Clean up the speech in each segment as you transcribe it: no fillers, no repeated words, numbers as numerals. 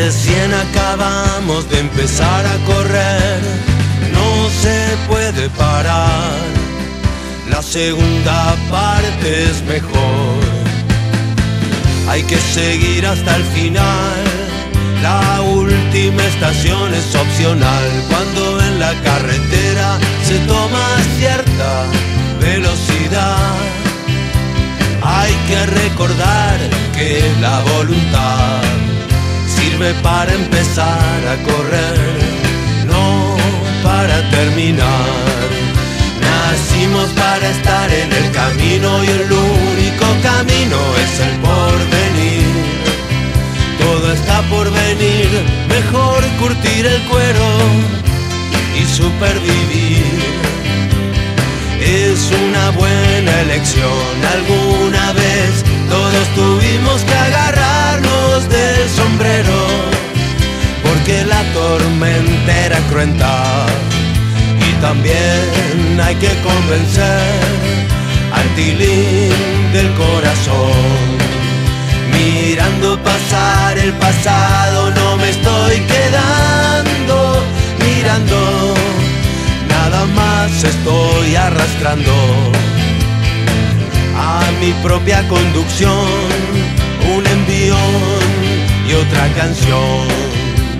Recién acabamos de empezar a correr, no se puede parar. La segunda parte es mejor. Hay que seguir hasta el final. La última estación es opcional. Cuando en la carretera se toma cierta velocidad, hay que recordar que la voluntad sirve para empezar a correr, no para terminar. Nacimos para estar en el camino y el único camino es el porvenir. Todo está por venir, mejor curtir el cuero y supervivir. Es una buena elección. Alguna vez todos tuvimos que agarrarnos del sombrero, porque la tormenta era cruenta. Y también hay que convencer al tilín del corazón. Mirando pasar el pasado no me estoy quedando mirando, nada más estoy arrastrando a mi propia conducción, un envión y otra canción.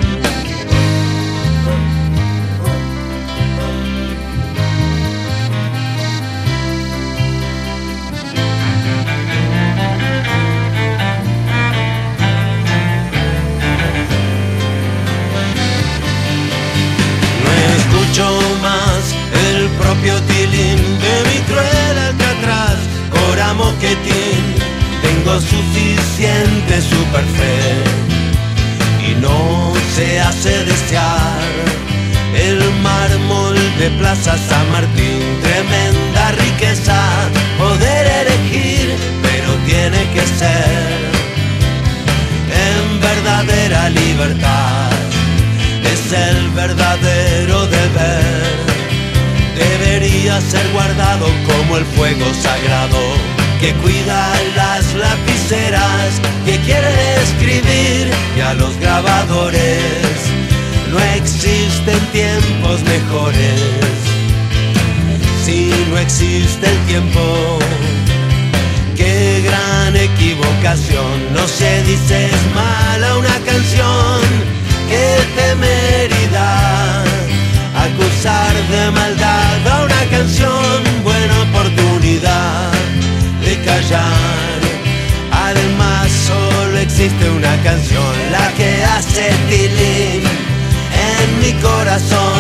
Más el propio tilín de mi cruel Alcatraz, cora moquetín, tengo suficiente superfe y no se hace desear el mármol de Plaza San Martín. Tremenda riqueza poder elegir, pero tiene que ser en verdadera libertad. Es el verdadero deber, debería ser guardado como el fuego sagrado que cuida las lapiceras que quieren escribir y a los grabadores. No existen tiempos mejores. Si no existe el tiempo, qué gran equivocación. No se dice es mala una canción. ¡Qué temeridad! Acusar de maldad a una canción, buena oportunidad de callar. Además solo existe una canción, la que hace tilín en mi corazón.